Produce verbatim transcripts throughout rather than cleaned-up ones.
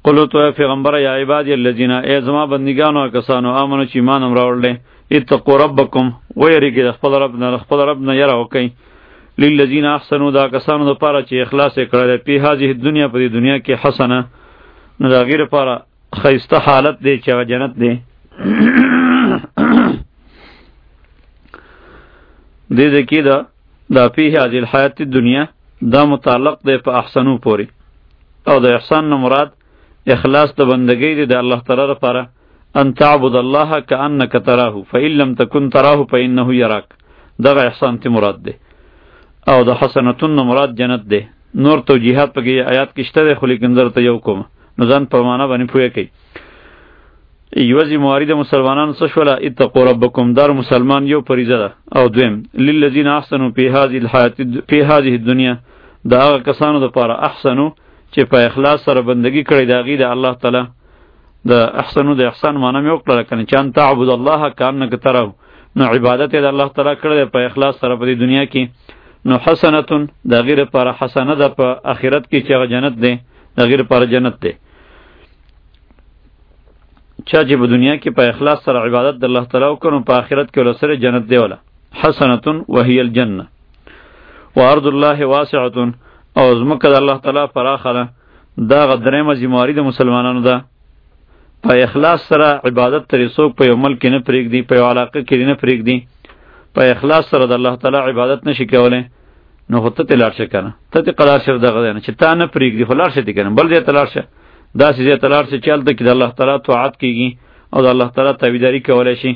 قلو تو پیغمبر یا عبادی الذین ای زما بندگانو کسانو آمنو چې ایمان هم راوړل اتقوا ربکم ویریږئ د خپل رب نه خپل رب نه یره وکئ للذین احسنوا دا کسانو دپاره چې اخلاص یې کړی دی فی هذه دنیا په دې دنیا کې حسنه نو د هغې لپاره ښایسته حالت دی چې هغه جنت دی دې ځای کې دا دا فی هذه الحیات الدنیا دا متعلق دی په احسنو پورې او د احسان نه مراد اخلاص د بندګۍ دی د الله تعالی لپاره ان تعبد الله کأنک تراه فإن لم تکن تراه فإنه یراک دغه احسان تی مراد دی او د حسنتون نه مراد جنت دی نور توجیهات پکې آیات کې شته دی خو لیکن درته یو کوم نو ځان په معنا باندې پوهه کوي یو ذمہواری د مسلمانانو څه شوله اتقوا ربکم دار مسلمان یو فریضه ده او دویم للذین احسنوا فی هذه الحیات فی هذه الدنیا دا هغه کسانو دپاره احسنو چې په اخلاص سره بندگی کړی د هغې د الله تعالی د احسنو د احسان معنا مې وکړله کنه چې ان تعبد الله کأنک تراه نو عبادت یې د الله تعالی کړی دی په اخلاص سره په دې دنیا کې نو حسنتون د هغې لپاره حسنه ده په آخرت کې چې هغه جنت دی د هغې لپاره جنت دی چا چې په دنیا کې په اخلاص سره عبادت د الله تعالی وکړو په آخرت کې ول سره جنت دی ولا حسنتون وهي الجنه وارض الله واسعه او زمکه د الله تعالی پراخه ده دا غدرېمه ذمہواری د مسلمانانو ده په اخلاص سره عبادت ترې څوک په یو ملک نه پرېږدي په یو علاقه کې نه پرېږدي په اخلاص سره د الله تعالی عبادت نشي کولی نو خو ته ترې لاړ شه که نه ته ترې قرار شه دغه دی نه چې تا نه پرېږدي خو لاړ شه دې که نه بل ځای ته لاړ شه داسې ځای ته لاړ شه چې هلته کې د الله تعالی طاعت کېږي او د الله تعالی تابعداري کولی شي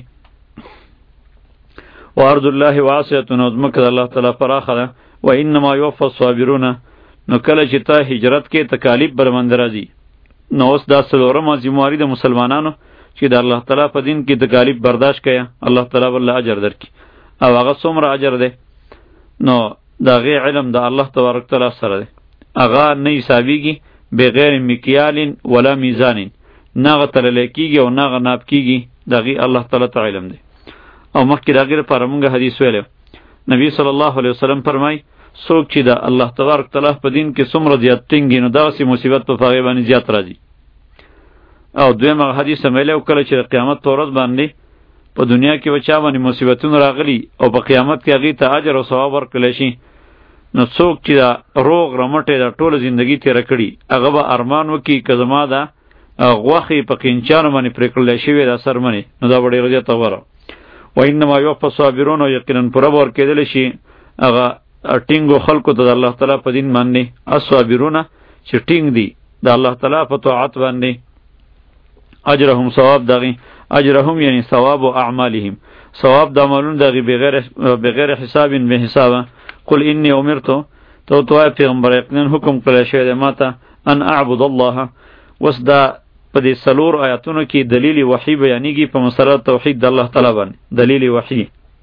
وارض الله واسعة او ځمکه د الله تعالی پراخه ده و انما یوفى الصابرون نو کله چې ته هجرت کې تکالیف برمند راځي نو اوس دا څلورمه ذمہواري د مسلمانانو چې د الله تعالی په دین کې تکالیف برداشت کړه الله تعالی ول اجر درکړي او هغه څومره اجر دی نو د هغې علم د الله تبارک تعالی سره دی هغه نه حسابېږي بغیر مکیال ولا میزان نه هغه تللی کېږي او نه هغه ناب کېږي د هغې الله تعالی ته علم دی او مخکې د هغې لپاره مونږ حدیث ویلی نبی صلی الله علیه وسلم فرمایي څوک چې د الله تبارک تعالی په دین کې څومره زیات ټینګي نو دغسې مصیبت په هغې باندې زیات راځي او دویم هغه حدیث هم ویلی کله چې د قیامت په ورځ باندې په دنیا کې به چا باندې مصیبتونه راغلي او په قیامت کې هغې ته اجر او ثواب ورکړلی شي نو څوک چې دا روغ رمټې دا ټوله زندګي تېره کړي هغه به ارمان وکړي که زما دا غوښې په قینچانو باندې پرې کړلی شوې دا څرمنې نو دا به ډېره زیاته غوره و انما یوفى الصابرون او یقینا پوره به ورکېدلی شي هغه ټینګو خلکو ته د الله تعالی په دین باندې الصابرونه چې ټینګ دي د الله تعالی په طاعت باندې اجرهم ثواب دغې اجرهم یعنی ثواب و اعمالهم ثواب د عملونو دغې بغیر بغیر حساب به حسابه قل انی امرتو تو تو پیغمبر یقینا حکم کړی شوی دی ما ته ان اعبد الله وس دا په دې څلور آیاتونو کې دلیل وحی بیانېږي په مسله توحید د الله تعالی باندې دلیل وحی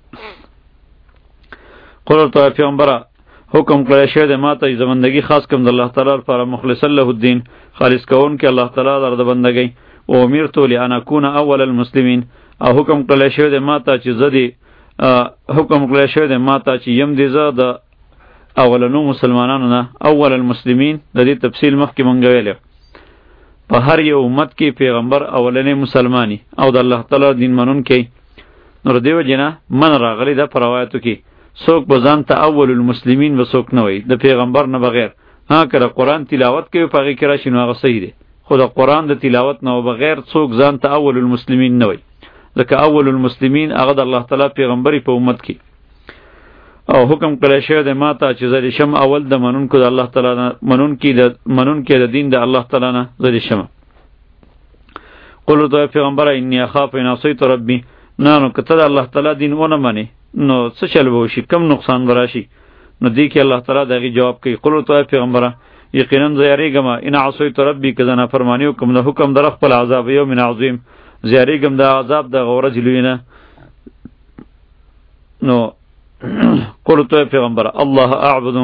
قل تو پیغمبره حکم کړی شوی دی ما ته چې بندګي خاص کوم د الله تعالی لپاره مخلصا له الدین خالص کوونکی الله تعالی لپاره د بندګۍ و امرتو لان اکون اول المسلمین او حکم کړی شوی دی ما ته چې زه دې حکم کړی شوی دی ما ته چې یم دې زه د اولنو مسلمانانو نه اول المسلمین د دې تفصیل مخکې مونږ ویلی په هر یو امت کې پیغمبر اولنی مسلمانی او د الله تعالی دین منونکی نو د دې وجې نه من راغلی ده په روایتو کې څوک به ځان ته اول المسلمین به څوک نه وایي د پیغمبر نه بغیر ها که د قرآن تلاوت کوي په هغې کې راشي نو هغه صحیح دی خو د قرآن د تلاوت نه بغیر څوک ځان ته اول المسلمین نه وایي ځکه اول المسلمین هغه د الله تعالی پیغمبري په امت کې او حکم کړی شوی دی ما ته چې زه دې شم اول د منونکو د الله تعالی نه منونکي د منونکي د دین د الله تعالی نه زه دې شم قل ورته وایه پیغمبره انی اخاف ان عصیت ربي نه نو که ته د الله تعالی دین ونه منې نو څه چل به وشي کم نقصان به راشي نو دې کې الله تعالی د هغې جواب کوي قل ورته وایه پیغمبره یقینا زه یریږم ان عصیت ربي که زه نافرماني وکړم د حکم در خپل عذاب یوم عظیم زه یریږم د عذاب د هغه ورځې لویې نه نو قل تو پیغمبر الله اعبد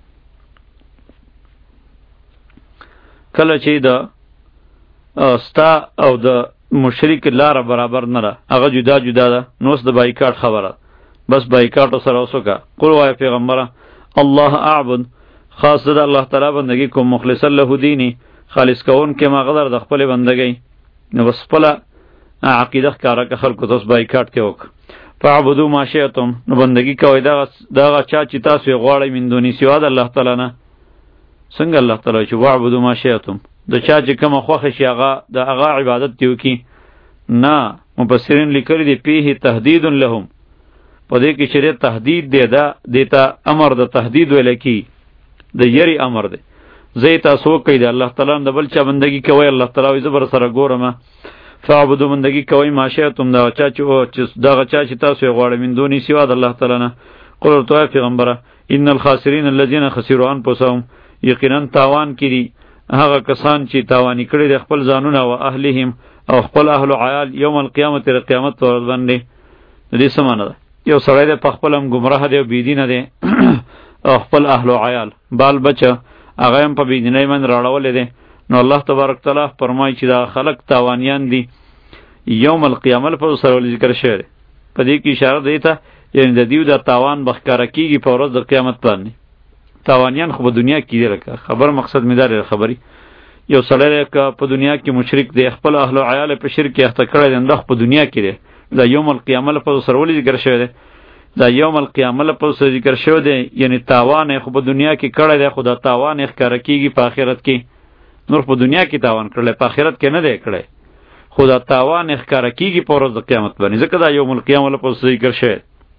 کله چې دا ستا او د مشرک لار برابر نه ده هغه جدا جدا ده نو د بایکاټ خبره بس بایکاټ سره وسوکا قل وای پیغمبر الله اعبد خاص د الله تعالی بندگی کوم مخلص له دینی خالص کون کې مغدر د خپل بندګۍ نو بس خپل عقیده ښکارا که خلکو تاسو بایکاټ ته وک فعبدوا ما شئتم نو بندگی کوي دا دا چا چې تاسو یې غواړئ من دونی سوا د الله تعالی نه. څنګه الله تعالی چې وعبدوا ما شئتم د چا چې کومه خوښه شي هغه د هغه عبادت دی وکي نه. مفسرین لیکلي دی فيه تهدید لهم په دې کې چې تهدید دی دا دیتا امر د تهدید ویل کی د یری امر دی زه تاسو کوي د الله تعالی د بل چا بندگی کوي الله تعالی زبر سره ګورم فعبدوا بندگی کوي ما شئتم دا چا چې دا چا چې تاسو یې غواړئ من دونی سوا د الله تعالی نه. قل تو پیغمبره ان الخاسرین الذين خسروا انفسهم یقینا تاوان کړي هغه کسان چې تاوانی کړي د خپل ځانونه او اهلهم او خپل اهل عیال یوم القیامت تر قیامت ورځ باندې. دې سمانه ده یو سړی د خپل هم گمراه دی او بيدینه دی او خپل اهل عیال بال بچه هغه هم په بيدینه باندې راړولې دي. نو الله تبارک تعالی فرمایي چې دا خلق تاوانیان دي یوم القیامت په سره ذکر شوی دی. په دې کې اشاره دی ته یعنی د دیو د تاوان بخکاره کیږي په ورځ د قیامت باندې. تاوانیان خو په دنیا کې دی لکه خبر مقصد می دار خبري یو سړی په دنیا کې مشرک دی خپل اهل او عیال په شرک اخته کړی دی نو په دنیا کې دی دا یوم القیامت په سره ذکر شوی دی. دا یوم القیامت په سره ذکر شوی دی یعنی تاوان خو په دنیا کې کړی دی خو دا تاوان ښکاره کیږي په آخرت کې. نور په دنیا کې تاوان کړل په آخرت کې نه دی کړی خو دا تاوان ښکاره کیږي په ورځ د قیامت باندې ځکه دا یوم القیامت په سره ذکر شوی.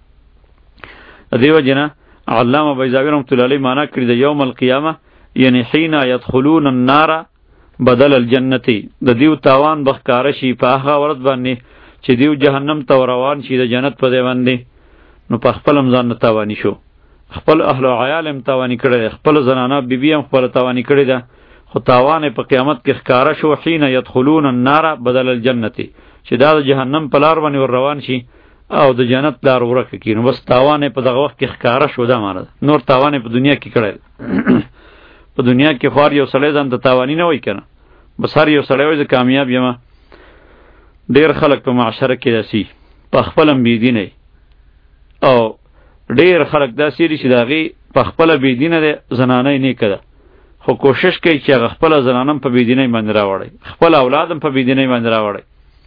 دیو جنا علامه بیضاوی رحمۃ اللہ علیہ معنا کړی د یوم القیامه یعنی حين يدخلون النار بدل الجنه د دیو تاوان بخکاره شي په هغه ورځ باندې چې دیو جهنم ته روان شي د جنت په دی باندې. نو په خپل ځان نه تاوانی شو خپل اهل او عیال هم تاوانی کړی خپل زنانه بیبي هم خپل تاوانی کړی ده خو تاوان په قیامت کې ښکارا شو حين يدخلون النار بدل الجنه چې دا د جهنم په لار باندې ور روان شي او د جنت لار ورکه کینو بس تاوان په دغه وخت کې ښکارا شو دا معنی نور تاوان په دنیا کې کړل. په دنیا کې خو یو سړی ځان ته تاوانی نه وای کنه بس هر یو سړی وای چې کامیاب یم. ډیر خلک په معاشره کې داسي په خپلم بيدینه او ډیر خلک داسي چې داغي په خپل بيدینه ده زنانه نه کړه خو کوشش کوي چې هغه خپل زنانم په بيدینه باندې راوړي خپل اولادم په بيدینه باندې راوړي.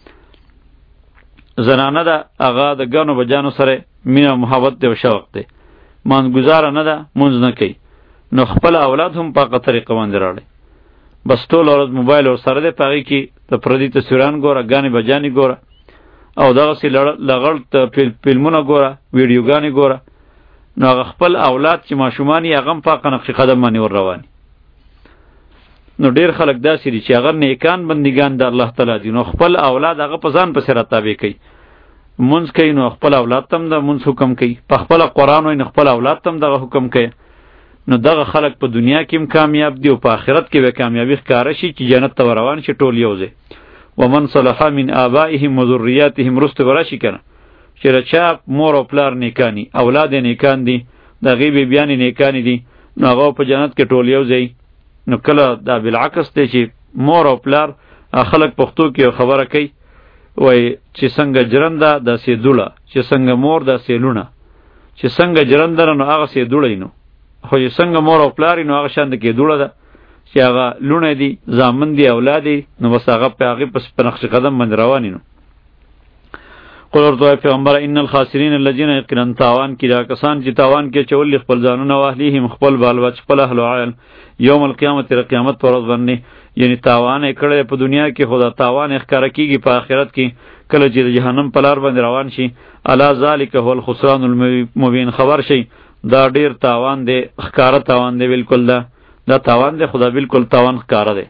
زنانه ده هغه د ګانو بجانو سره مینه محبت دی او شوق دی مانګزار نه ده مونږ نه کوي نو خپل اولاد هم په هغه طریقه باندې راوړي بس ټول ورځ موبایل ور سره دی په هغې کې د پردي تصویران ګوره ګانې بجانې ګوره او دغسې لغړ فلمونه ګوره ویډیوګانې ګوره نو هغه خپل اولاد چې ماشومان یې هغه هم په هغه نقش قدم باندې ور رواني. نو ډیر خلک داسې دي چې هغه نیکان بندګان د الله تعالی دي نو خپل اولاد هغه په ځان پسې راتابع کوي مونځ کوي نو خپل اولاد ته هم د مونځ حکم کوي په خپل قرآن وایي نو خپل اولاد ته هم دغه حکم کوي. نو دغه خلک په دنیا کې هم کامیاب دي او په آخرت کې به کامیابي ښکاره شي چې جنت ته روان شي ټول یو ځای. ومن صلح من آبائهم وذریاتهم رسته به راشي که نه چې رچا مور او پلار نیکانی اولاد یې نیکان دي د هغې بیبیانې نیکانې دي نو هغه په جنت کې ټول یو ځای. نو کله دا بالعکس دی چې مور او پلار خلک پښتو کې خبره کوي وای چې څنګه جرنده داسې دوړه چې څنګه مور داسې لونه چې څنګه جرنده نو هغسې دوړی نو خو چې څنګه مور او پلار نو هغه شان د کې دوړه ده چې هغه لونه دي زامن دي اولاد دي نو بس هغه په هغې پس په نقش قدم باندې رواني نو. قل ورته پیغمبر ان الخاسرین الذین یقینا تاوان کی دا کسان چې تاوان کې چول خپل ځانونه او اهلیهم خپل بال بچ خپل اهل عیال یوم القیامت تر قیامت پر ورځ باندې یعنی تاوان یې کړی په دنیا کې خدا تاوان یې ښکاره کیږي په آخرت کې کله چې د جهنم په لار باندې روان شي. الا ذلک هو الخسران المبین خبر شي دا ډیر تاوان دی ښکاره تاوان دی بالکل دا دا تاوان دی خدا بالکل تاوان ښکاره دی.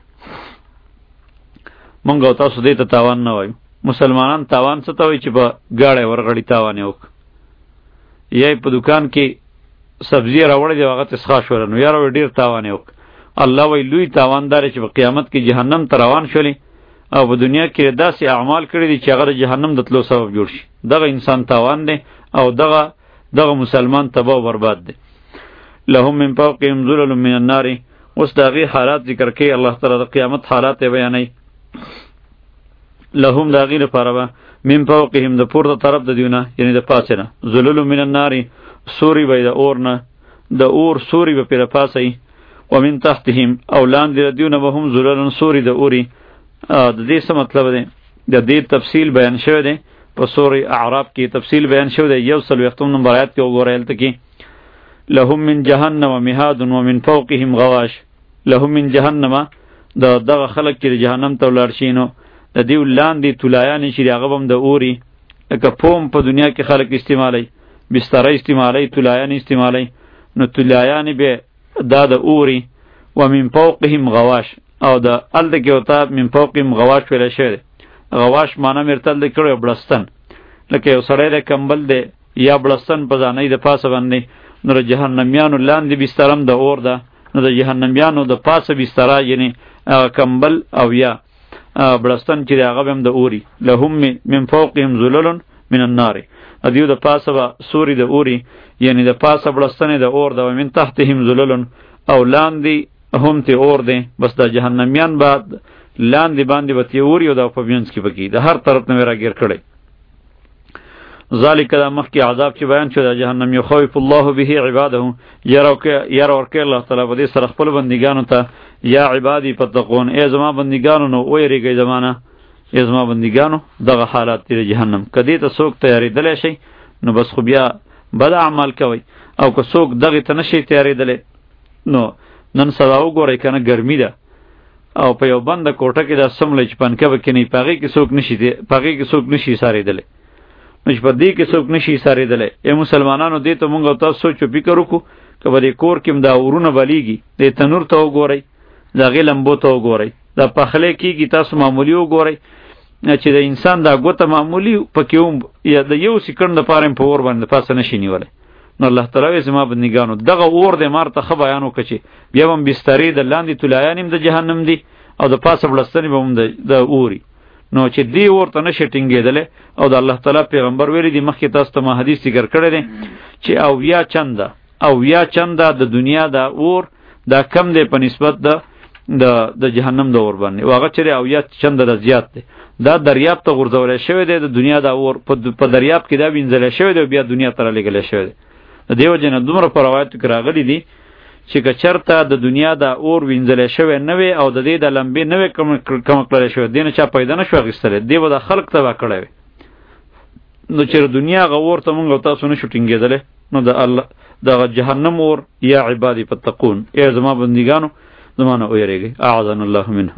مونږ او تاسو دې ته تاوان نه وایو مسلمانان تاوان څه ته وایي چې په ګاډی ورغړي تاوان یې وکړه یا په دکان کې سبزی راوړی دی هغه تسخا شوله نو یاره وایي ډېر تاوان یې وکړه. الله وایي لوی تاوان دار چې په قیامت کې جهنم ته روان شولې او په دنیا کې داسې اعمال کړي دي چې هغه د جهنم د تلو سبب جوړ شي. دغه انسان تاوان دی او دغه دغه مسلمان تباه و برباد دی. لهم من فوقهم ظلل من النار اوس د هغې حالات ذکر کوي الله تعالی د قیامت حالات یې بیانوي. لهم د هغې لپاره به من فوقهم د پورته طرف د دیونه یعنی د پاسې نه ظلل من النار سوري به د اور نه د اور سوري به پرې پاسوي ومن تحتهم او لاندې دیونه به هم ذلل سوري د اوري. د دې څه مطلب دی؟ د دې تفصیل بیان شوی دی په سورې اعراف کې، تفصیل بیان شوی دی یو سل وختم نمبر آیات کې وګورئ هلته کې لهم من جهنم مهاد ومن فوقهم غواش. لهم من جهنم د دغه خلق چې جهنم ته ولاړ شي نو د دې لاندې طلایانې چې هغه هم د اوري لکه پوم په دنیا کې خلق استعمالی، بستره استعمالی، طلایان استعمالی، نو طلایان به دا د اوري. ومن فوقهم غواش او د الته کې وتا من فوقهم غواش ویل شوی. غواش معنی مرتل د کړو بلستان، لکه یو سړی د کمبل دی یا بلستان په ځانې د پاسه باندې، نو د جهنميانو لاندې بسترم د اور ده، نو د جهنميانو د پاسه بستره یعنی کمبل او یا بلستان چې هغه هم د اوري. لهم من فوقهم ذلل من النار، ادیو د پاسه با سوري د اوري یعنی د پاسه بلستان د اور ده. ومن تحتهم ذلل او لاندې هم ته اور ده، بس د جهنميان بعد لاندې باندې به تی اوري او د پوینس کې بکی د هر طرف نه راګیر کړي. ذالک دا مخکی عذاب چې بیان شو د جهنم یخوف الله به عباده، یرو کې یرو ورکه الله تعالی په دې سره خپل بندګانو ته یا عبادی فتقون، ای زما بندګانو نو وېریږي زمانہ، ای زما بندګانو دغه حالات دی جهنم. کدی ته څوک تیاری دلې شي نو بس خو بیا بد اعمال کوي، او که څوک دغه ته نشي تیاری دلې نو نن سبا وګورئ کنه ګرمي ده او په یو بنده کوټه کې د سملې چپنکه وکینی پاغي کې څوک نشي دی پاغي کې څوک نشي ساري دلې نو چې په دې کې څوک نشي ساري دلې. ای مسلمانانو دې ته مونږ تاسو سوچ فکر وکړو کبه دې کور کې دا ورونه بلیږي دې تنور ته وګورئ، دا غي لمبو ته وګورئ، دا پخله کېږي تاسو معمولی وګورئ چې د انسان دا ګوته معمولی پکې یا د یو سکند لپاره په اور باندې پاسه نشي نیولای. نو الله تعالی زما بندګانو دغه اور دې مار ته خ بیانو کچي بیا هم بسترې د لاندې طلایانیم د جهنم دی او د پاسه بلستنی به هم د اوري. نو چې دی ورته نشه ټینګېدل او د الله تعالی پیغمبر ویلي دی مخکې تاسو ته ما حدیث ذکر کړی دی چې او یا چنده او یا چنده د دنیا دا اور دا کم دی په نسبت د د د جهنم د اور باندې، واغه چې او یا چنده د زیات دی. دا دریاب ته غورځول شوی دی د دنیا دا اور په دریاب کې دا وینځل شوی دی بیا دنیا ته لګل شوی دی. د دیو جن دومره پر روایت کې راغلی دی چې کچرته د دنیا دا اور وینځل شوی نه وي او د دې د لمبې نه وي کم کم کړل شوی دینه چا پیدا نشو غستل دی به د خلق تبا کړی. نو چې دنیا غور ته مونږ تاسو نه شوټینګېدل نو د الله د جهنم اور یا عبادی فتقون، ای زما بندګانو زمانه ویریږي اعاذنا الله منه.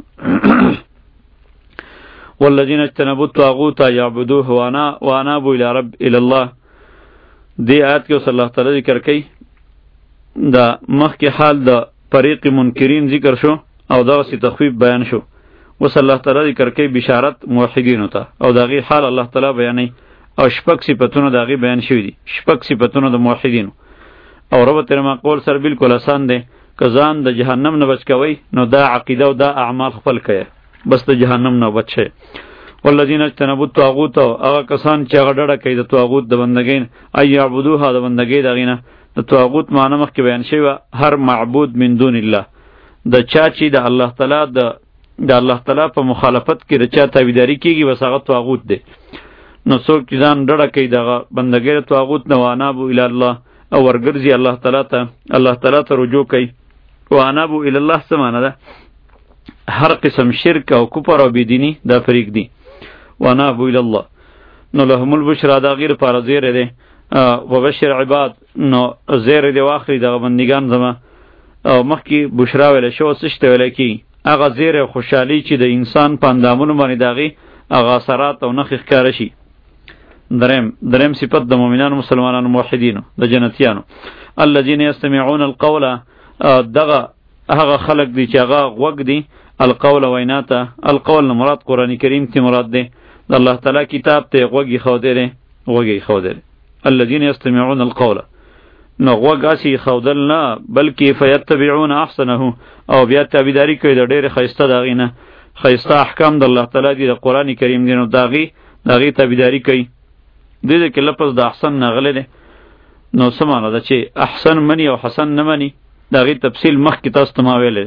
والذین اجتنبوا الطاغوت یعبدوه وانا وانابوا الى رب الى الله. دی آیت کې صلی الله تعالی ذکر کوي دا مخکې حال د فریق منکرین ذکر شو او دا سی تخفیف بیان شو. وصلی الله تعالی ذکر کوي بشارت موحدینو ته او داغي حال الله تعالی بیانوي او شپږ صفاتونه داغي بیان شوی دي، شپږ صفاتونه د موحدینو. او رب تر ما قول سر بالکل آسان دی که ځان د جهنم نه بچ کوي نو دا عقیده او دا اعمال خپل کوي بس د جهنم نه بچ شي. والذین اجتنبوا الطاغوت، هغه کسان چې هغه ډډه کوي د طاغوت د بندګۍ ای یعبدوها د بندګۍ دغې نه. د طاغوت معنی مخکې بیان شوی هر معبود من دون الله، د چا چې د الله تعالی د د الله تعالی په مخالفت کې د چا تابعداري کیږي بس هغه طاغوت دی. نو څوک چې ځان ډډه کوي دغه بندګۍ د طاغوت نه وانابو الی الله او ورګرځي الله تعالی ته الله تعالی ته رجوع کوي. وانابو الی الله څه معنی ده؟ هر قسم شرک او کفر او بيدینی دا فریق دی. وانابو الی الله نو لهم البشرا دا غیر پر زیره ده و بشر عباد نو زیره دی واخری دغه بندگان زما او مخکی بشرا ویل شو سشته ویل کی هغه زیره خوشحالی چې د انسان پاندامونو باندې داغي هغه اثرات او نخ ښکار شي. دریم دریم صفت د مؤمنانو مسلمانانو موحدینو د جنتیانو الذين يستمعون القول، دغه هغه خلق دی چې هغه غوږ دی القول ویناته. القول مراد قرآن کریم تی مراد دی د الله تعالی کتاب ته غوږی خو دی غوږی خو دی. الذين يستمعون القول نو غوږ اسی خودل نه بلکې فیتبعون احسنه او بیا تابعداري کوي د ډېر خیسته دغې نه خیسته احکام د الله تعالی دی د قرآن کریم دی نو داغي داغي تابعداري کوي. دې دې کې لفظ د احسن نغلی دی نو څه معنی ده چې احسن منی او حسن نه منی داغي تفصیل مخکې تاسو ته ما ویلی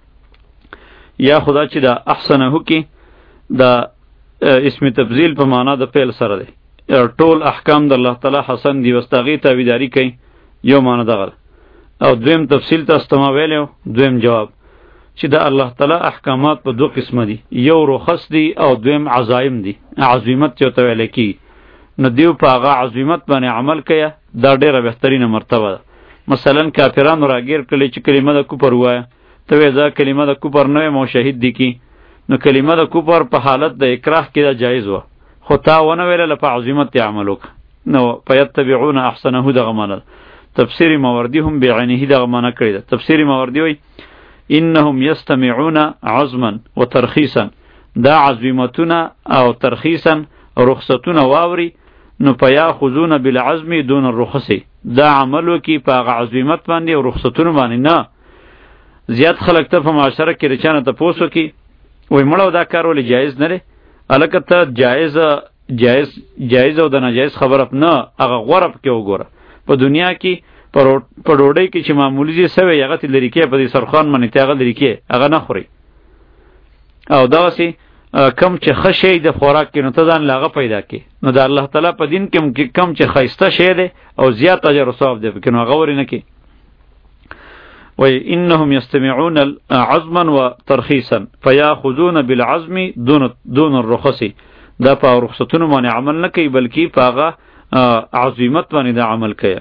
یا خدا چې دا احسنه کې دا اسم تفضیل په معنا د فعل سره دی ټول احکام د الله تعالی حسن دی واستغی تابعداري کوي یو معنی دغه. او دویم تفصیل تاسو ته ما ویلی دویم جواب چې د الله تعالی احکامات په دو قسمه دي، یو رخص دي او دویم عزایم دي. عزیمت چې ورته ویلی کېږي، نو دیو په هغه عزیمت باندې عمل کوي، دا ډېره بهترینه مرتبه ده. مثلا کافرانو راګیر کړي چې کلمه د کفر ووایه، ته وایې زه کلمه د کفر نه یم او شهید دي کی، نو کلمه د کفر په حالت د اکراه کې دا جایز وه، خو تا ونه ویله په عزیمت یې عمل وکړه. نو فیتبعون احسنه دغه معنی ده. تفسیر ماوردی هم بعینه دغه معنی کړې ده. تفسیر ماوردی وایي انهم یستمعون عزما و ترخیصا، دا عزیمتونه او ترخیصا رخصتونه واوري، نو پیاخذون بالعزم دون الرخص، دا عملو کی په هغه عزیمت باندې او رخصتونه باندې نه. زیات خلک ته په معاشره کې رچانه ته پوسو کی وای مړو دا کار ولې جایز نه لري، الکه ته جایز جایز جایز او د ناجایز خبره نه، هغه غوړه کې وګوره. په دنیا کې په ډوډۍ کې چې معمولی دي سوی هغه ته لري کې په دې سرخان باندې ته هغه لري کې هغه نه خوري، او دغسې کم چې ښه شی د خوراک کې نو ته ځان له هغه پیدا کې، نو د الله تعالی په دین کې کم چې ښایسته شی دی او زیات اجر و ثواب دی پکې، نو هغه ورې نه کې. وی انهم یستمعون عزما و ترخیصا فیاخذون بالعزم دون دون الرخص، دا په رخصتونو باندې عمل نه کوي بلکې په هغه عزیمت باندې دا عمل کوي.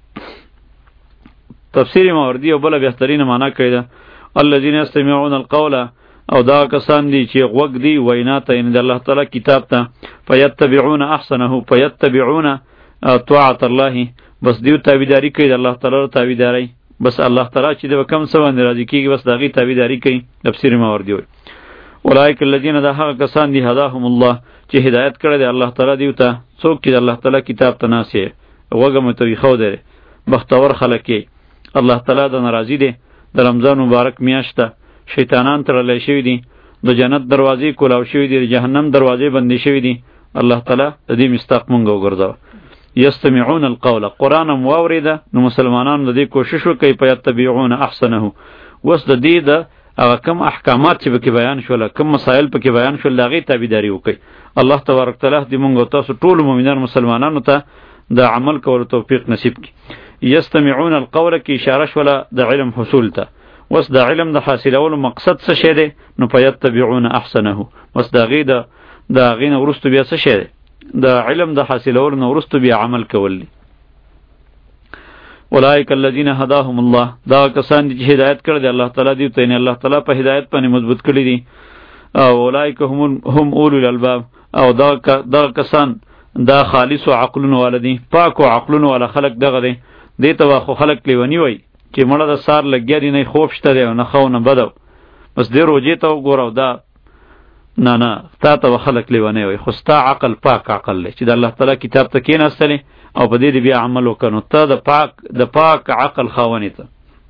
تفسیر ماوردی او بله بهترینه معنا کړې ده الذین یستمعون القول، او دا کسان دي چې غوږ دی وینا ته، یعنی د الله تعالی کتاب ته، فیتبعون احسنه، فیتبعون طاعت الله، بس دیو تابعداري کوي د الله تعالی تابعداري، بس الله تعالی چې د کم څه باندې راضي کېږي بس د هغې تابعداري کوي. تفسیر ماوردي وایي اولئک الذین، دا هغه کسان دي هداهم الله چې هدایت کړی دی الله تعالی دیو ته. څوک چې د الله تعالی کتاب ته ناست یې غوږه مو ته ایښودی، بختور خلک یې. الله تعالی د ناراضي دی. د رمضان مبارک میاشت ده، شیطانان تړلی شوي دي، د جنت دروازې کولاو شوي دي، د جهنم دروازې بندې شوي دي. الله تعالی د دې مصداق مونږ وګرځوه. یستمعون القول، قرآن هم واورېده، نو مسلمانانو د دې کوشش وکړي فیتبعون احسنه. اوس د دې د هغه کم احکامات چې پکې بیان شول، کم مسایل پکې بیان شول، د هغې تابعداري وکړي. الله تبارک تعالی دې مونږ او تاسو ټولو مؤمنان مسلمانانو ته د عمل کولو توفیق نصیب کړي. یستمعون القول کې اشاره شوله د علم حصول ته. وس د علم د حاصلولو مقصد څه شی دی؟ نو فیتبعون احسنه. وس د هغې د د هغې نه وروسته بیا څه شی دی؟ د علم د حاصلولو نه وروسته بیا عمل کول دي. اولئک الذین هداهم الله، دا کسان دي چې هدایت کړی دی الله تعالی دیو ته، یعنې الله تعالی په هدایت باندې مضبوط کړي دي. او اولئک هم هم اولو الالباب، او دا دا کسان دا خالص و عقلونو والا دي، پاک و عقلونو والا خلق دغه دی. دې ته خو خلق لیونی وای چې مړه د سار لګیا دی، نه خوب شته دی نه خو نه بدو، بس دې روجې ته وګوره دا نه نه تا ته خلق لیونی وای، خو ستا عقل پاک عقل دی چې د الله تعالی کتاب ته کېناستلې او په دې دې بیا عمل وکړو، ته د پاک د پاک عقل خاونې ته.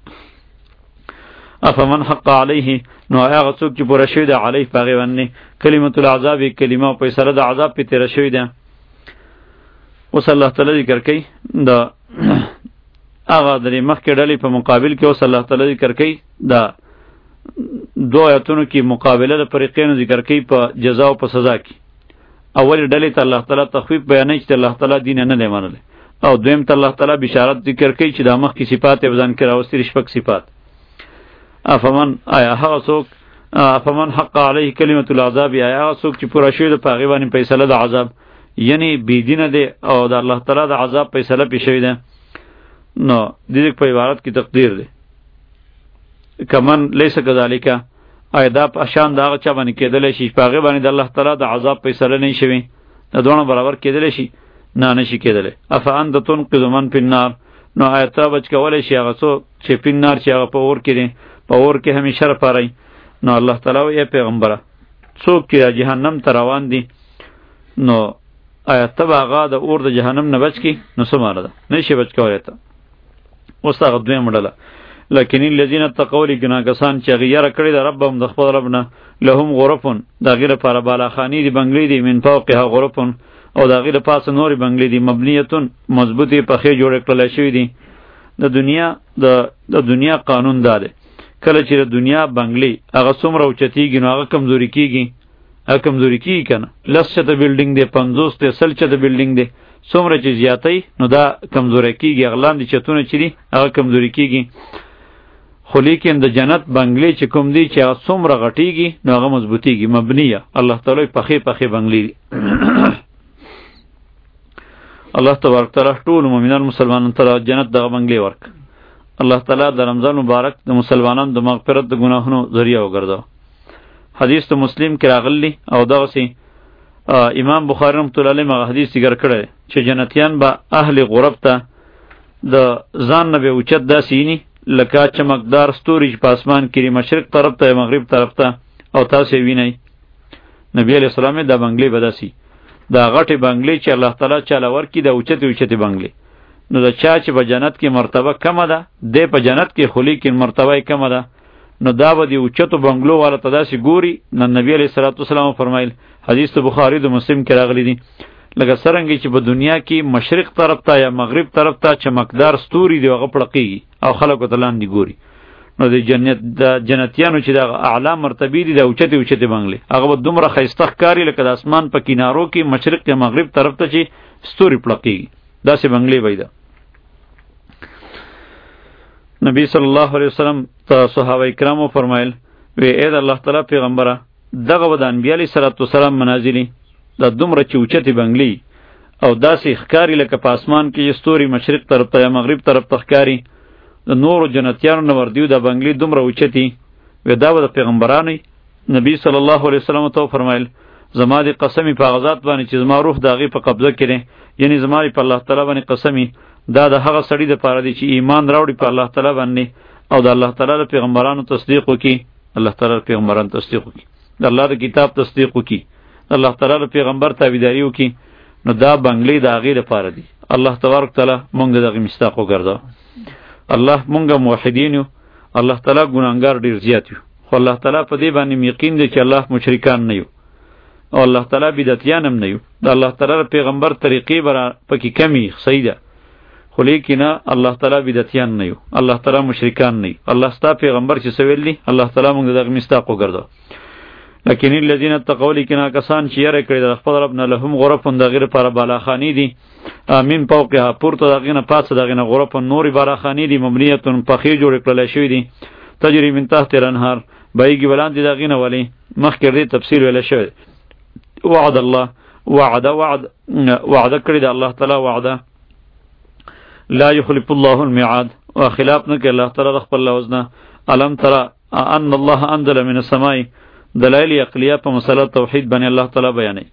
افمن حق علیه، نو هغه څوک چې پوره شوی دی علیه په هغې باندې کلمة العذاب، کلمه او فیصله د عذاب پې تېره شوې ده. اوس الله تعالی ذکر کوي د هغه د مخکې ډلې په مقابل کې، اوس الله تعالی ذکر کوي د دو آیتونو کې مقابله د فریقینو ذکر کوي په جزا او په سزا کې. اول ډلې ته الله تعالی تخفیف بیانوي چې الله تعالی دین نه دی منلی، او دویم ته الله تعالی بشارت ذکر کوي چې د مخکې صفات یې ځان کې راوستي شپږ صفات. افمن آیا هغه څوک افمن حق علیه کلمة العذاب، آیا هغه څوک چې پوره شوی د په هغې باندې فیصله د عذاب، یعنی بېدینه دی او د الله تعالی د عذاب فیصله پې شوې ده. نو د دې په عبارت کې تقدیر دی کمن لیس کذالک، آیا دا په شان د هغه چا باندې کېدلی شي په هغې باندې د الله تعالی د عذاب فیصله نه شوي، د دواړو برابر کېدلی شي؟ نه نشي کېدلی. افانت تنقذ من فی النار، نو آیا ته بچ کولی شي هغه څوک چې فی النار چې هغه په اور کې دی، په اور کې همیشه رپاری. نو الله تعالی وایي ای پیغمبره څوک چې جهنم ته روان دي، نو آیا ته به هغه د اور د جهنم نه بچ کړي؟ نو څه معنی ده؟ نشي بچ کولی ته. اوس هغه دویمه ډله لکن الذین اتقوا، لیکن هغه کسان چې هغې یره کړې ده ربهم د خپل رب نه، لهم غرفون، د هغې لپاره بالاخانې دي، بنګلې دي، من فوقها غرفون، او د هغې د پاسه نورې بنګلې دي، مبنیتون، مضبوطې پخې جوړې کړلی شوي دي. د دنیا د د دنیا قانون دا دی، کله چې د دنیا بنګلې هغه څومره اوچتېږي نو هغه کمزوري کېږي، هغه کمزوري کیږي کنه. لس چته بلډینګ دی، پنځوس دی، سل چته بلډینګ دی، څومره چې زیاتې نو دا کمزوري کیږي. اغلان دي چتونه چې دي هغه کمزوري کیږي. خو لیکن د جنت بنگلې چې کوم دی چې هغه څومره غټیږي نو هغه مضبوطیږي، مبنیه. الله تعالی پخې پخې بنگلې دي. الله تبارک تعالی ټول مؤمنان مسلمانانو ته جنت دغه بنگلې ورک. الله تعالی د رمضان مبارک د مسلمانانو د مغفرت د ګناهونو ذریعہ وګرځاو. حدیث ته مسلم کې راغلی او دغه سي امام بخاری رحمۃ اللہ علیہ مغه حدیث ذکر کړی چې جنتیان به اهل غرب ته د ځان نه به اوچت داسینی لکه چمکدار ستوري په اسمان کې مشرق طرف ته مغرب طرف ته او تاسو وینئ. نبی علیہ السلام دا بنگلې بداسي، دا غټي بنگلې چې الله تعالی چاله ورکی دا اوچت اوچت بنگلې. نو دا چا چې په جنت کې مرتبه کمه ده، د په جنت کې خلی کې مرتبه کمه ده، نو دا به دی اوچتو بنگلو والا تداسي ګوري. نو نبی علیہ الصلوۃ والسلام فرمایل، حدیث ته بخاری د مسلم کې راغلی دی، لکه څرنګه چې په دنیا کې مشرق طرف ته یا مغرب طرف ته چمکدار ستوري دی هغه پړقېږي او خلکو ته لاندې ګوري. نو د جنت د جنتیانو چې د اعلی مرتبه دي د اوچته اوچته بنگلې هغه به دومره ښایسته ښکاري لکه د اسمان په کینارو کې مشرق یا مغرب طرف ته چې ستوري پړقېږي، داسې بنگلې به ده. نبی صلی الله علیه وسلم ته صحابه کرامو فرمایل، وی اے د الله تعالی پیغمبره دغه به د انبیا علیه السلام منازلي دا دومره چې اوچتې بنگلې او داسې ښکاري لکه په اسمان کې ستوري مشرق طرف ته یا مغرب طرف ته ښکاري. د نورو جنتیانو نه وردیو دا بنگلې دومره اوچتې وی دا به د پیغمبرانو. نبی صلی الله علیه وسلم ته فرمایل، زما د قسمی په غزاد باندې چې زما روح د هغې په قبضه کې دی، یعنی زما په الله تعالی باندې قسمی، دا د هغه سړي دپاره دی چې ایمان راوړي په الله تعالی باندې او د الله تعالی د پیغمبرانو تصدیق وکړي، الله تعالی د پیغمبرانو تصدیق وکړي، د الله د کتاب تصدیق وکړي، الله تعالی د پیغمبر تابعداري وکړي. نو دا بنگلې د هغې دپاره دي. الله تبارک تعالی مونږ د دغې مصداق وګرځاو. الله مونږ موحدین یو، الله تعالی ګناهګار ډېر زیات یو، خو الله تعالی په دې باندې یقین دی چې الله مشرکان نه یو او الله تعالی بدعتیان هم نه یو. د الله تعالی پیغمبر طریقې برا پکې کمی صحیح ده، خو لیکنه الله تعالی بدعتیان نه یو، الله تعالی مشرکان نه یو. الله ستا پیغمبر چې سویل دی الله تعالی مونږ دغه مصداق وګرځاو. لکن الذين اتقوا لكنا کسان چې یره کړی د خپل رب نه لهم غرفون د غیر پر بالاخانی دي، امین فوقها پورته دغه نه پاتې دغه نه غرف نوري بالاخانی دي، مبنیتون پخې جوړ کړل شوی دي، تجری من تحت الانهار بایګي ولاندې دغه نه ولی مخکې دې تفسیر ویل شوی. وعد الله وعد وعد وعد کړی د الله تعالی وعده، لا يخلف الله الميعاد، وخلاف نه کوي الله تعالی خپل لوزنه. الم ترى ان الله انزل من السماء، دلائل عقلیه په مسله توحید باندې الله تعالی بیانوي.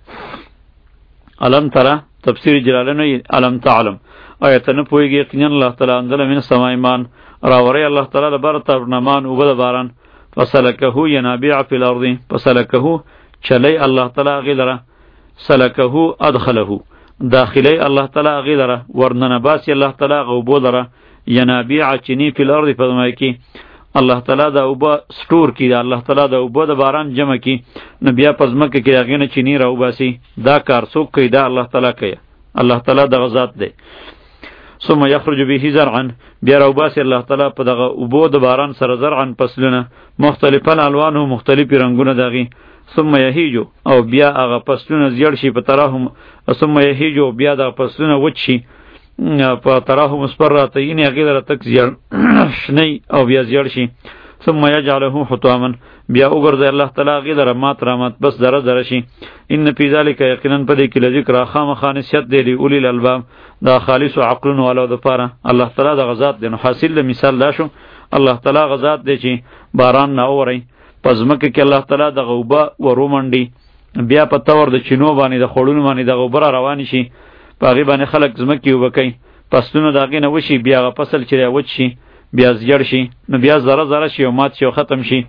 الم ترى تفسیر جلالین الم تعلم، آیت نه پویږي یقینا الله تعالی انزل من السماء مان راوری الله تعالی بر ترنمان او بل باران، فسلكه ينابيع في الارض، فسلكه چلی الله تعالی غیلره، سلكه ادخله داخلی الله تعالی غیلره، ورننباس الله تعالی غوبو لره، ينابيع چنی في الارض پدمای کی الله تعالی دا اوبا سٹور کی، دا الله تعالی دا اوبا دا باران جمع کی، نو بیا پزمکه کی هغه نه چینی راو باسی. دا کار څوک کوي؟ دا الله تعالی کوي، الله تعالی د غزاد دی. ثم یخرج به زرعا، بیا راو باسی الله تعالی په دغه اوبو د باران سره زرعا فصلونه مختلفا الوانه مختلفی رنگونه دغی. ثم یهیجو، او بیا هغه فصلونه زیړ شي په تراهم، ثم یهیجو بیا دغه فصلونه وچ شي په تراهم مصفرات، یعنی هغه در تک زیړ شنی او بیا زیړ شي. ثم یجعله حطاما، بیا وګرځي الله تعالی هغه در مات رامات بس دره دره شي. ان فی ذلک یقینا پدې کې لذکر خامخا نصیحت دی اولی الالباب، دا خالص عقلن ولو د پاره الله تعالی د غزاد دی. نو حاصل د مثال دا شو الله تعالی غزاد دی چې باران نه اوري پزمکه کې الله تعالی د غوبه ورومنډي، بیا په تور د چینو باندې د خړونو باندې د غوبره روان شي، پاغي باندې خلق زمکی وبکای، پسونه داغه نه وشي، بیا غ فصل چې وچ شي بیا زیړ شي، نو بیا زره زره شي او مات شي او ختم شي.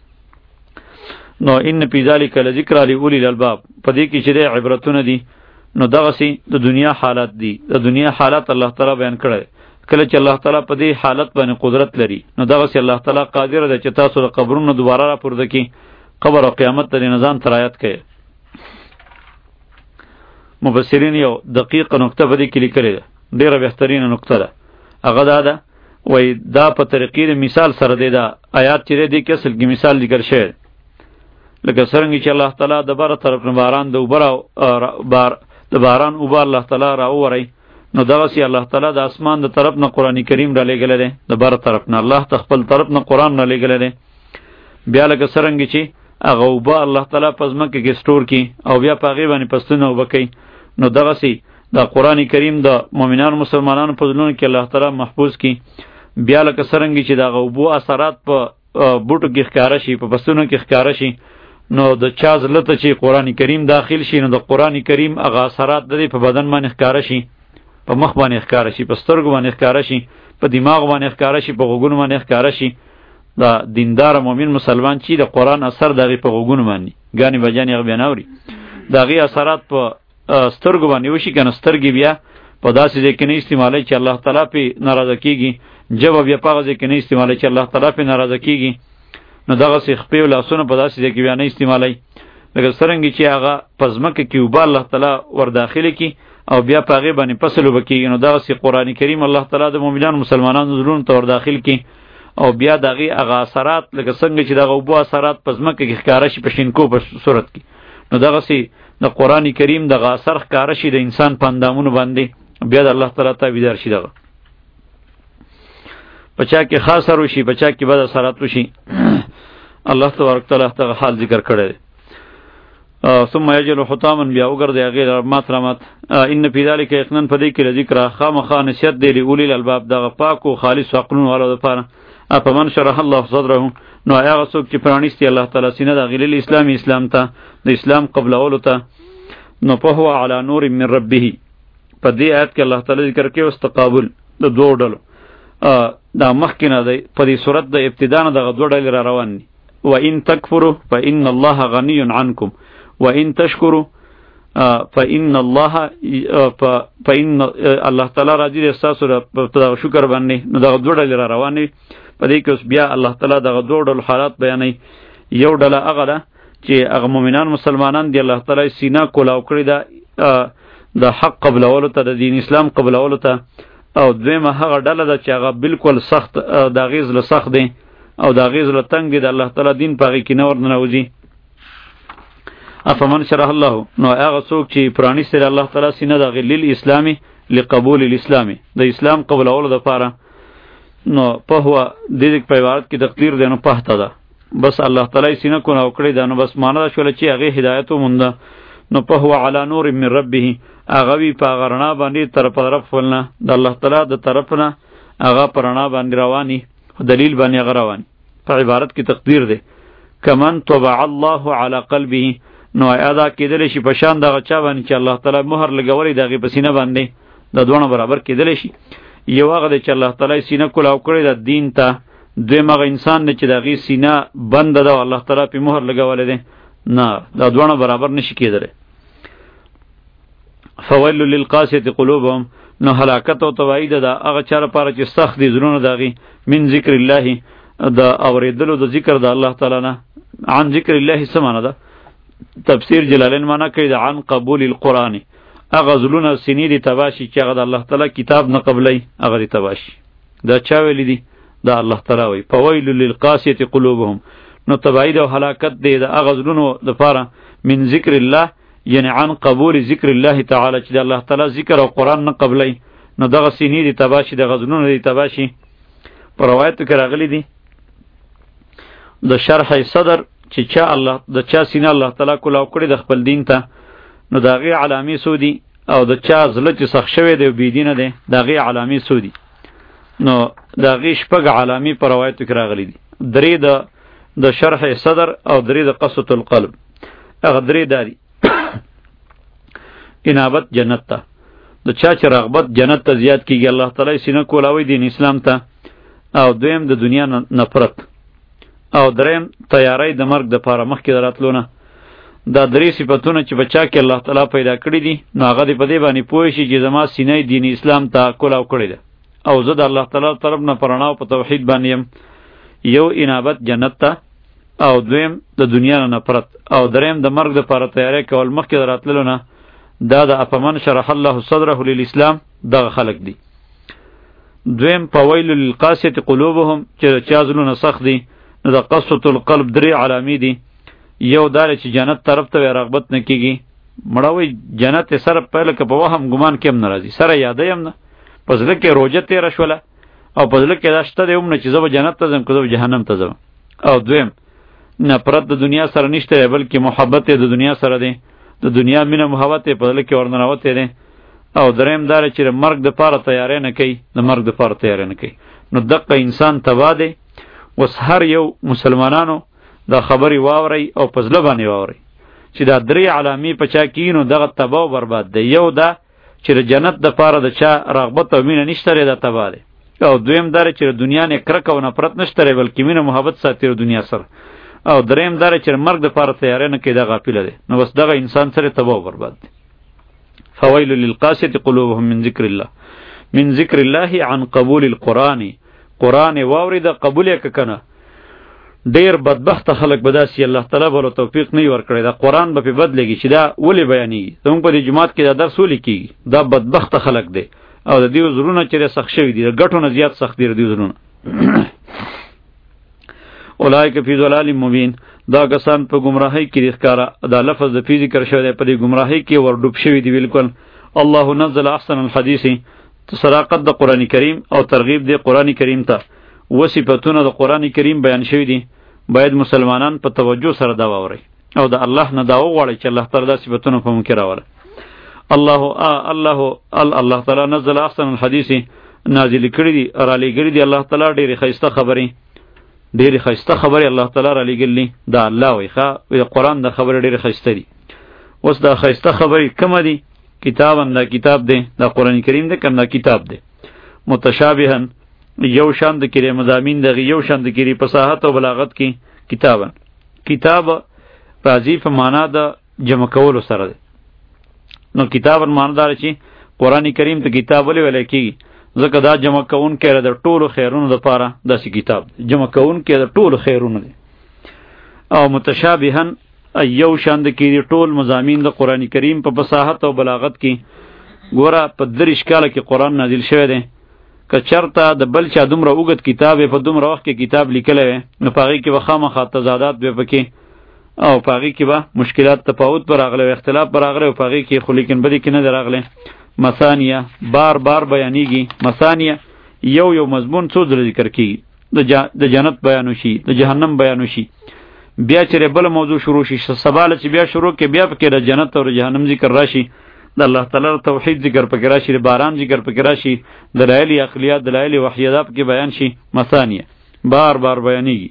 نو ان فی ذلک لذکر لاولی الالباب، پدې کې چې د عبرتونه دي. نو دغه سي د دنیا حالات دي، د دنیا حالات الله تعالی بیان کړل. کله چې الله تعالی په دې حالت باندې قدرت لري، نو دغه سي الله تعالی قادر دی چې تاسو له قبرونو دوباره را پورته کی، قبر او قیامت ته نظام ترایت کوي. مفسرین یو دقیق نقطه په دې کې لیکلې ده، ډیره بهترینه نقطه ده. هغه دا ده وای دا په طریقې مثال سره دی، دا آیات چې دی کې اصل کې مثال ذکر شوی، لکه څرنګه چې الله تعالی د بره طرف نه باران د اوبه بار د باران اوبه الله تعالی راووری، نو دغسې الله تعالی د اسمان د طرف نه قرآن کریم را لېږلی دی، د بره طرف نه الله ته خپل طرف نه قرآن را لېږلی دی. بیا لکه څرنګه چې هغه اوبه الله تعالی په ځمکه کې سټور کړي او بیا په هغې باندې فصلونه اوبه کوي، نو دغسې د قرآن کریم د مؤمنانو مسلمانانو په زړونو کې الله تعالی محفوظ کړي. بیا لکه څرنګه چې دغه اوبو اثرات په بوټو کې ښکاره شي، په فصلونو کې ښکاره شي، نو د چا زړه ته چې قرآن کریم داخل شي، نو د قرآن کریم هغه اثرات د دې په بدن باندې ښکاره شي، په مخ باندې ښکاره شي، په سترګو باندې ښکاره شي، په دماغ باندې ښکاره شي، په غوږونو باندې ښکاره شي. دا دیندار مؤمن مسلمان چې د قرآن اثر د هغې په غوږونو باندې ګانې بجانې هغه بیا نه اوري، د هغې اثرات په سترګو باندې وشي که نه سترګې بیا په داسې ځای کې نه استعمالوي چې الله تعالی پې ناراضه کېږي، ژبه بیا په هغه ځای کې نه استعمالوي چې الله تعالی پې ناراضه کېږي، نو دغسې خپې او لاسونه په داسې ځای کې بیا نه استعمالوي. لکه څرنګه چې هغه په ځمکه کې اوبه الله تعالی ور داخلې کړي او بیا په هغې باندې فصل اوبه کېږي، نو دغسې قرآن کریم الله تعالی د مؤمنانو مسلمانانو زړونو ته ور داخل کړي او بیا د هغې هغه اثرات لکه څنګه چې دغه اوبو اثرات په ځمکه کې ښکاره شي په شینکو په صورت کې، نو دغسې د قرآن کریم دغه اثر ښکاره شي د انسان په اندامونو باندې، بیا د الله تعالی تابعدار شي، دغه په چا کې ښه اثر وشي، په چا کې بد اثرات وشي. الله تبارک تعالی دغه حال ذکر کړی دی. ثم یجعل حطاما، بیا وګرځي هغې رمات رمات. ان فی ذلک یقینا په دې کې لذکر خامخا نصیحت دی لاولی الالباب، دغه پاکو خالص عقلونو والو دپاره. افمن شرح الله صدره، نو هغه څوک چې پرانیستی الله تعالی سینه د هغې للاسلام اسلام ته، د اسلام قبلولو ته، نو فهو علی نور من ربه. په دې آیت کې الله تعالی ذکر کوي اوس تقابل د دوو ډلو، دا مخکې نه دی په دې صورت د ابتدا نه دغه دوه ډلې را روان دي. وان تکفروا فان الله غنی عنکم وان تشکروا فان الله فان الله تعالی راضي دی ستاسو په شکر باندې، نو دغه دوه ډلې را روان دي. په دې کې اوس بیا الله تعالی دغه دوه ډلو حالات بیانوي. یو ډله هغه ده چې هغه مؤمنان مسلمانان دی الله تعالی سینه کولاو کړې ده د حق قبلولو ته، د دین اسلام قبلولو ته. او دویمه هغه ډله ده چې هغه بالکل سخت د هغې زړه سخت دی او د هغې زړه تنګ دی، د الله تعالی دین په هغې کې نه ورننوځي. افمن شرح الله، نو هغه څوک چې پرانیستی دی الله تعالی سینه د هغې للاسلامي لقبول الاسلامي، د اسلام قبلولو دپاره، نو فهو دې دې په عبارت کې تقدیر دی، نو پهته ده بس الله تعالی سینه کولاو کړې ده، نو بس معنی دا شوله چې هغې هدایت ومونده، نو فهو علی نور من ربه، هغه وي په هغه رڼا باندې طرف طرف ولنه د الله تعالی د طرف نه هغه په رڼا باندې رواني، دلیل باندې هغه رواني. په عبارت کې تقدیر دی کمن طبع الله علی قلبه، نو ادا کېدلی شي په شان دغه چا باندې چې الله تعالی مهر لګولی د هغې په سینه باندې، د دواړه برابر کېدلی شي. یو هغه دی چې الله تعالی سینه کولاو کړې ده دین ته، دویم هغه انسان دی چې د هغې سینه بنده ده او الله تعالی پې مهر لګولی دی، نه دا دواړه برابر نشي کېدلی. فویل للقاسیة قلوبهم، نو هلاکت او تباهی ده د هغه چا لپاره چې سخت دي زړونه د هغې من ذکر الله، د اورېدلو د ذکر د الله تعالی نه. عن ذکر الله څه معنی ده؟ تفسیر جلالین معنی کوي د عن قبول القرآن، هغه زړونه سینې دي تباشي چې هغه د الله تعالی کتاب نه قبلوي، هغه دي تباشي. دا چا ویلی دي؟ دا الله تعالی وایي فویل للقاسیة قلوبهم، نو تباهی ده او هلاکت دی د هغه زړونو دپاره من ذکر الله، یعنی عن قبول ذکر الله تعالی چې د الله تعالی ذکر او قرآن نه قبلی، نو دغه سینې دي تباشي، دغه زړونه دي تباشي. په روایتو کې راغلی دي د شرح صدر چې چا الله د چا سینه الله تعالی کولاو کړې د خپل دین ته، نو د هغې علامې څو دي، او د چا زړه چې سخت شوی دی او بېدینه دی د هغې علامې څو دي. نو د هغې شپږ علامې په روایتو کې راغلی دي، درې د د شرح صدر او درې د قسوة القلب. هغه درې دا دي انابت جنت ته، د چا چې رغبت جنت ته زیات کیږي الله تعالی سینه کولاوي دین اسلام ته، او دویم د دنیا نفرت، او دریم تیاری د مرګ د پاره مخکې د راتلو نه. دا درې صفتونه چې بچا کې الله تعالی پیدا کړي دي، نو هغه دې په دې باندې پوه شي چې زما سینه دین اسلام ته کولاو کړی ده، او زه د الله تعالی طرف نه په رڼا او په توحید باندې یم. یو انابت جنت ته، او دویم د دنیا نه نفرت، او دریم د مرګ د پاره تیاری کول مخکې د راتللو نه. دا د افمن شرح الله صدره للاسلام دغه خلق دي. دویم فویل للقاسیة قلوبهم چې چا زړونه سخت دي، نو د قسوة القلب درې علامې دي. یو دار چې جنت طرف ته رغبت نه کیږي مړوي جنت سره پهله که په وهم ګمان کې هم ناراضي سره یادې هم نه پزله کې روزه تیر شوله او پزله کې داشته دی هم نه چې زو جنت ته ځم که زو جهنم ته ځم. او دویم نفرت د دنیا سره نشته بلکې محبت د دنیا سره دی د دنیا مینه محبت په دل کې ورننوته دی. او دریم دار چې مرګ د پاره تیارې نه کوي د مرګ د پاره تیارې نه کوي نو دغه انسان تبا دی. وس هر یو مسلمانانو دا خبري واوري او پزله باندې واوري چې دا درې علامې په چا کینو دغه تبا او برباد دی. یو دا چې جنت د پاره د چا رغبت او مینه نشته دا تبا دی. او دویم دار چې دنیا نه کرک او نفرت نشته بلکې مینه محبت ساتي دنیا سره. او دریم دار چې مرګ د پاره تیارې نه کوي دا غافل دی. نو بس دغه انسان سره تبا او برباد دی. فويل للقاسية قلوبهم من ذكر الله من ذكر الله عن قبول القرآن قرآن واورد قبول یک کنه ډیر بدبخت خلق بداسي الله تعالی بوله توفیق نه ورکړي دا قرآن به په بدلېږي چې دا ولې بیانېږي زموږ په دې جماعت کې دا درس ولیکي دا بدبخت خلق دی او د دې زړونه چې سخت شوی دي ګټو نه زیات سخت دي دې زړونه اولایک فی ضلال مبین دا کسان په گمراهی کې ښکارا دا لفظ د فی ذکر شوی دی په دې گمراهی کې ور ډوب شوی دی بالکل. الله نزل احسن الحديث صداقت د قران کریم او ترغیب دی قران کریم ته وصفاتونه د قران کریم بیان شوی دي باید مسلمانان په توجه سره دا واوري او د الله نه دا وغواړي چې الله تعالی د صفاتونو په منکر راوړي. الله ا الله ال الله تعالی نزل احسن الحديث نازل کړی دی را لګری دی الله تعالی ډېر خیسته خبرې ډېر خیسته خبرې الله تعالی را لګلی دا الله وی ښا قرآن د خبرې ډېر خیسته دي. اوس دا خیسته خبرې کومه دي کتابن دا کتاب دی دا قرآن کریم دی کنه کتاب دی متشابهن یو شان د کړي مضامین دغه یو شان د کړي فصاحت او بلاغت کې کتابن کتاب راځي په معنا د جمع کولو سره دی. نو کتابن معنا دار چې قرآن کریم ته کتاب ولې ویل کیږي ځکه دا جمع کون کې د ټولو خیرونو لپاره داسې کتاب جمع کون کې د ټولو خیرونو دی. او متشابهن یو شان د کې ټول مضامین د قرآن کریم په فصاحت او بلاغت کې ګوره په دریش کاله کې قرآن نازل شوی دی که چرته د بل چا دومره اوږد کتاب په دومره وخت کې کتاب لیکلی وی نو په هغې کې به خامخا تضادات به پکې او په هغې کې به مشکلات تفاوت به راغلی اختلاف به راغلی او په هغې کې خو لیکن بدې کې نه دی راغلی. مثانیه بار بار بیانیږي مثانیه یو یو مضمون څو ځله ذکر کیږي د جا د جنت بیانو شي د جهنم بیانو شي بیا چې بل موضوع شروع شي سباله چې بیا شروع کې بیا پکې د جنت او د جهنم ذکر راشي د الله تعالی توحید ذکر پکې راشي د باران ذکر پکې راشي دلایل عقلیه دلایل وحیه پکې بیان شي مثانیه بار بار بیانیږي.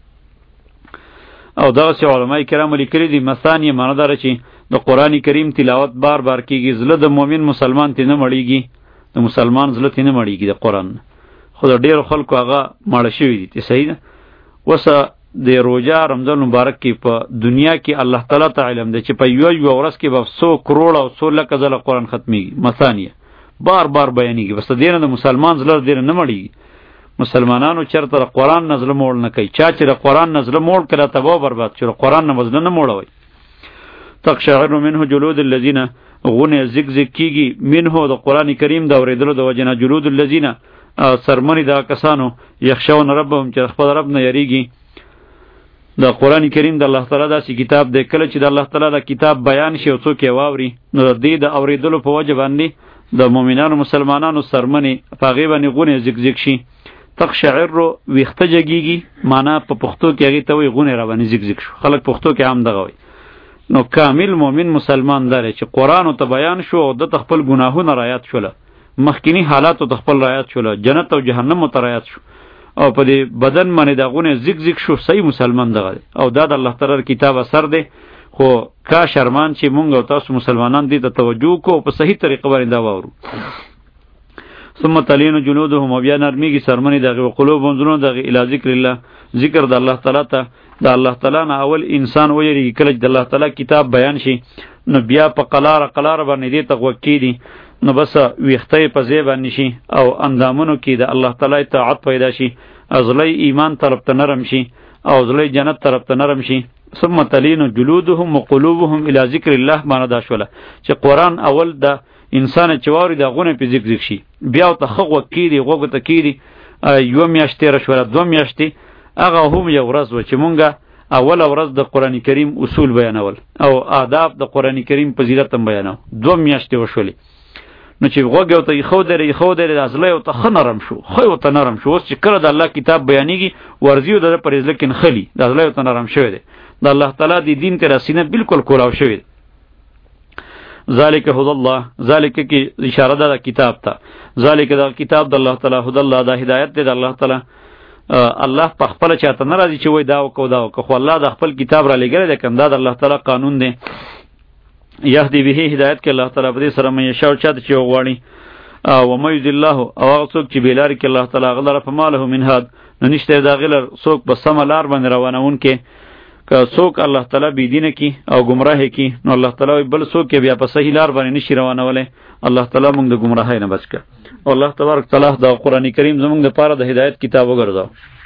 او دا چې علماء کرام لیکلي دي مثانیه معنی دار چې د قرآن کریم تلاوت بار بار کیږي زله د مؤمن مسلمان ته نه مړیږي د مسلمان زله ته نه مړیږي د قرآن خو د ډیرو خلکو هغه مړ شوي دي ته صحیح ده. وسه د روزه رمضان مبارک کې په دنیا کې الله تعالی ته علم ده چې په یو یو ورځ کې به سو کروڑ او سو لک ځله قرآن ختميږي مثانیه بار بار بیانېږي بس دینه د مسلمان زله دینه نه مړیږي. مسلمانانو چرته قرآن نزل موړ نه کوي چا چې قرآن نزل موړ کړه تباہ برباد چې قرآن نزل نه موړوي. تقشعر منه جلود الذين غونه زگ زگ کیږي منه د قرآن کریم دا اوریدلو د وجنه جلود الذين سرمنی دا کسانو یخشون ربهم چې خپل رب نه یریږي. د قرآن کریم د الله تعالی داسې کتاب دی کله چې د الله تعالی د کتاب بیان شي او څوک یې واوري نو د دې د اوریدلو په وجه باندې د مؤمنانو مسلمانانو سرمنی په هغې باندې غونې زگ زگ شي. تقشعر ویښته جګیږي معنا په پښتو کې هغې ته وایي غونې را باندې زگ زگ شو خلک پښتو کې عام دغه وایي. نو کامل مؤمن مسلمان داره چې قرآن ته بیان شو او د خپل ګناهونه رایات شوله مخکینی حالات ته خپل رایات شوله جنت او جهنم ته رایات شو او په دې بدن باندې دا غونه زگ زگ شو صحیح مسلمان دغه او دا د الله تعالی کتاب اثر دی خو کا شرمان چې مونږ او تاسو مسلمانان دې ته توجه کو په صحیح طریقه باندې دا وورو. ثم تلين جلودهم وبیا نرمیږي سرمنی دغه قلوبهم زړونه دغه الی ذکر الله ذکر د الله تعالی ته د الله تعالی نه اول انسان ویری کله د الله تعالی کتاب بیان شي نو بیا په قلار قلار باندې دې تغوکی دي نو بس ویختې په ځای باندې شي او اندامونو کې د الله تعالی اطاعت پیدا شي ازلی ایمان طرف ته نرم شي او ازلی جنت طرف ته نرم شي. ثم تلين جلودهم وقلوبهم الى ذکر الله معنا دا شوله چې قرآن اول د انسان چواري د غونه په ذکر ذکر شي بیا ته خغو کیدی غوګه ته کیدی یو میاشتې را شوله دو میاشتې هغه هم یو ورځ و چې مونږه اول ورځ د قران کریم اصول بیانول او آداب د قران کریم فضیلت هم بیانول. دو میاشتې وشولې نو چې وګو ته خو درې خو درې ازلې او ته نرم شو خو ته نرم شو. اوس چې کړه د الله کتاب بیانېږي ورزیو د پرېز لیکن خلی د ازلې ته نرم شوی دی. د الله تعالی دی دین ته رسینه بالکل کولاو شوی. ذالک هدى الله، ذالک کی اشاره ده کتاب ته. ذالک دا کتاب د الله تعالی، هدى الله دا هدایت ده د الله تعالی. الله په خپل چاته ناراضي چې وای دا وکاو دا وکاو، خو الله د خپل کتاب را لګره ده کنده د الله تعالی قانون ده. یهدی به هدایت کې الله تعالی په دې سره مې شاو چاته چې وغواړي. او مې ذی الله او هغه څوک چې بیلار کې الله تعالی غلره په ماله منهاد نو نشته دا غلر څوک په سم لار باندې روانون کې. که څوک الله تعالی بی دینه کی او گمراه کی نو الله تعالی بل څوک بیا په صحیح لار باندې نشي روانوله. الله تعالی موږ د گمراهۍ نه بچ کړه. او الله تبارک تعالی د قران کریم زموږ د پاره د هدایت کتاب وګرځاو.